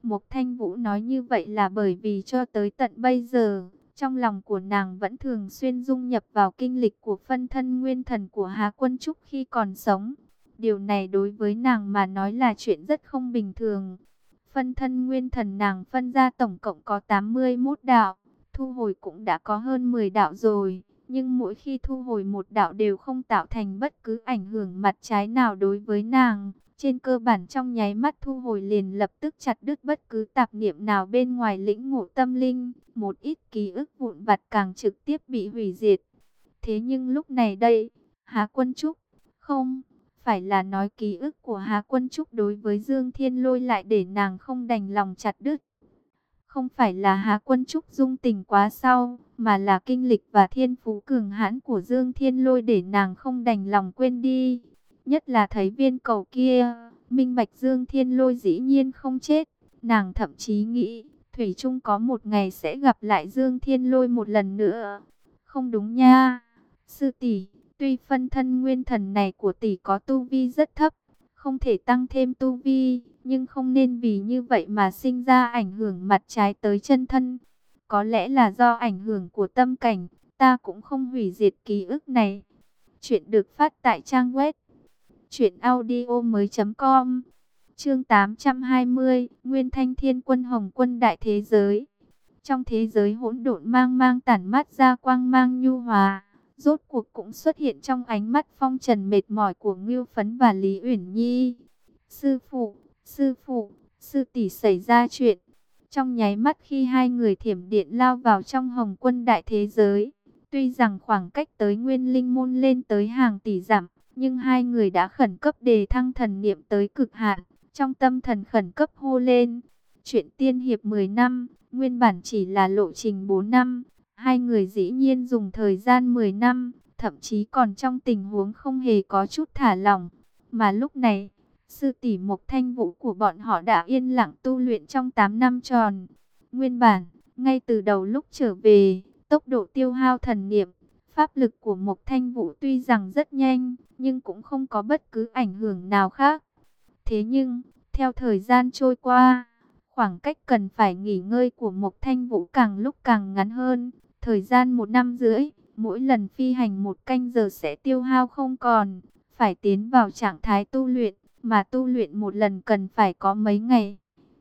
Mộc Thanh Vũ nói như vậy là bởi vì cho tới tận bây giờ, trong lòng của nàng vẫn thường xuyên dung nhập vào kinh lịch của phân thân nguyên thần của Hà Quân Trúc khi còn sống. Điều này đối với nàng mà nói là chuyện rất không bình thường. Phân thân nguyên thần nàng phân ra tổng cộng có tám mươi mốt đạo, thu hồi cũng đã có hơn mười đạo rồi. Nhưng mỗi khi thu hồi một đạo đều không tạo thành bất cứ ảnh hưởng mặt trái nào đối với nàng. Trên cơ bản trong nháy mắt thu hồi liền lập tức chặt đứt bất cứ tạp niệm nào bên ngoài lĩnh ngộ tâm linh. Một ít ký ức vụn vặt càng trực tiếp bị hủy diệt. Thế nhưng lúc này đây, Hà Quân Trúc, không, phải là nói ký ức của Hà Quân Trúc đối với Dương Thiên Lôi lại để nàng không đành lòng chặt đứt. Không phải là Hà Quân Trúc dung tình quá sau, mà là kinh lịch và thiên phú cường hãn của Dương Thiên Lôi để nàng không đành lòng quên đi. Nhất là thấy viên cầu kia, minh bạch Dương Thiên Lôi dĩ nhiên không chết. Nàng thậm chí nghĩ, thủy chung có một ngày sẽ gặp lại Dương Thiên Lôi một lần nữa. Không đúng nha, sư tỷ, tuy phân thân nguyên thần này của tỷ có tu vi rất thấp, không thể tăng thêm tu vi, nhưng không nên vì như vậy mà sinh ra ảnh hưởng mặt trái tới chân thân. Có lẽ là do ảnh hưởng của tâm cảnh, ta cũng không hủy diệt ký ức này. Chuyện được phát tại trang web truyện audio mới chấm com. Chương tám trăm hai mươi, Nguyên Thanh Thiên Quân Hồng Quân đại thế giới. Trong thế giới hỗn độn mang mang tản mát ra quang mang nhu hòa, rốt cuộc cũng xuất hiện trong ánh mắt phong trần mệt mỏi của Ngưu Phấn và Lý Uyển Nhi. Sư phụ, sư phụ, sư tỷ xảy ra chuyện. Trong nháy mắt khi hai người thiểm điện lao vào trong Hồng Quân đại thế giới, tuy rằng khoảng cách tới Nguyên Linh môn lên tới hàng tỷ dặm, nhưng hai người đã khẩn cấp đề thăng thần niệm tới cực hạn, trong tâm thần khẩn cấp hô lên. Chuyện tiên hiệp mười năm, nguyên bản chỉ là lộ trình bốn năm, hai người dĩ nhiên dùng thời gian mười năm, thậm chí còn trong tình huống không hề có chút thả lỏng. Mà lúc này, sư tỷ Mộc Thanh Vũ của bọn họ đã yên lặng tu luyện trong tám năm tròn. Nguyên bản, ngay từ đầu lúc trở về, tốc độ tiêu hao thần niệm, pháp lực của Mộc Thanh Vũ tuy rằng rất nhanh, nhưng cũng không có bất cứ ảnh hưởng nào khác. Thế nhưng, theo thời gian trôi qua, khoảng cách cần phải nghỉ ngơi của Mộc Thanh Vũ càng lúc càng ngắn hơn. Thời gian một năm rưỡi, mỗi lần phi hành một canh giờ sẽ tiêu hao không còn, phải tiến vào trạng thái tu luyện, mà tu luyện một lần cần phải có mấy ngày.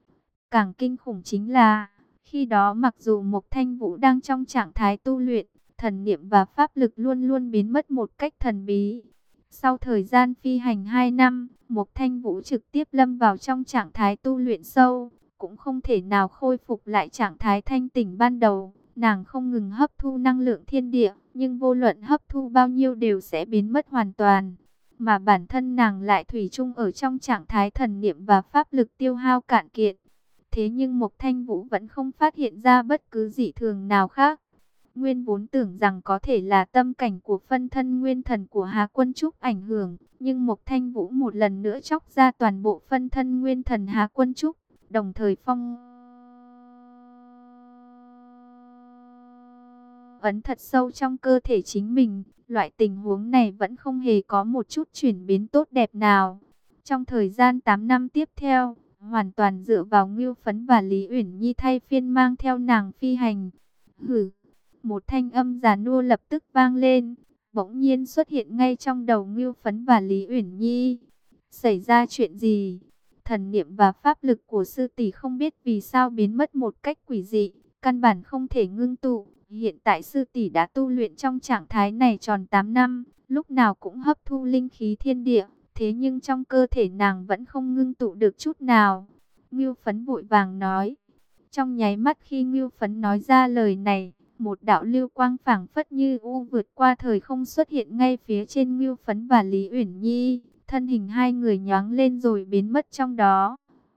Càng kinh khủng chính là, khi đó mặc dù Mộc Thanh Vũ đang trong trạng thái tu luyện, thần niệm và pháp lực luôn luôn biến mất một cách thần bí. Sau thời gian phi hành hai năm, Mộc Thanh Vũ trực tiếp lâm vào trong trạng thái tu luyện sâu, cũng không thể nào khôi phục lại trạng thái thanh tỉnh ban đầu. Nàng không ngừng hấp thu năng lượng thiên địa, nhưng vô luận hấp thu bao nhiêu đều sẽ biến mất hoàn toàn. Mà bản thân nàng lại thủy chung ở trong trạng thái thần niệm và pháp lực tiêu hao cạn kiệt. Thế nhưng Mộc Thanh Vũ vẫn không phát hiện ra bất cứ dị thường nào khác. Nguyên vốn tưởng rằng có thể là tâm cảnh của phân thân nguyên thần của Hà Quân Trúc ảnh hưởng, nhưng Mộc Thanh Vũ một lần nữa chóc ra toàn bộ phân thân nguyên thần Hà Quân Trúc, đồng thời phong ấn thật sâu trong cơ thể chính mình. Loại tình huống này vẫn không hề có một chút chuyển biến tốt đẹp nào. Trong thời gian tám năm tiếp theo, hoàn toàn dựa vào Ngưu Phấn và Lý Uyển Nhi thay phiên mang theo nàng phi hành. Hử! Một thanh âm già nua lập tức vang lên, bỗng nhiên xuất hiện ngay trong đầu Ngưu Phấn và Lý Uyển Nhi. Xảy ra chuyện gì? Thần niệm và pháp lực của sư tỷ không biết vì sao biến mất một cách quỷ dị, căn bản không thể ngưng tụ. Hiện tại sư tỷ đã tu luyện trong trạng thái này tròn tám năm, lúc nào cũng hấp thu linh khí thiên địa, thế nhưng trong cơ thể nàng vẫn không ngưng tụ được chút nào. Ngưu Phấn vội vàng nói. Trong nháy mắt khi Ngưu Phấn nói ra lời này, một đạo lưu quang phảng phất như u vượt qua thời không xuất hiện ngay phía trên Ngưu Phấn và Lý Uyển Nhi. Thân hình hai người nhoáng lên rồi biến mất trong đó.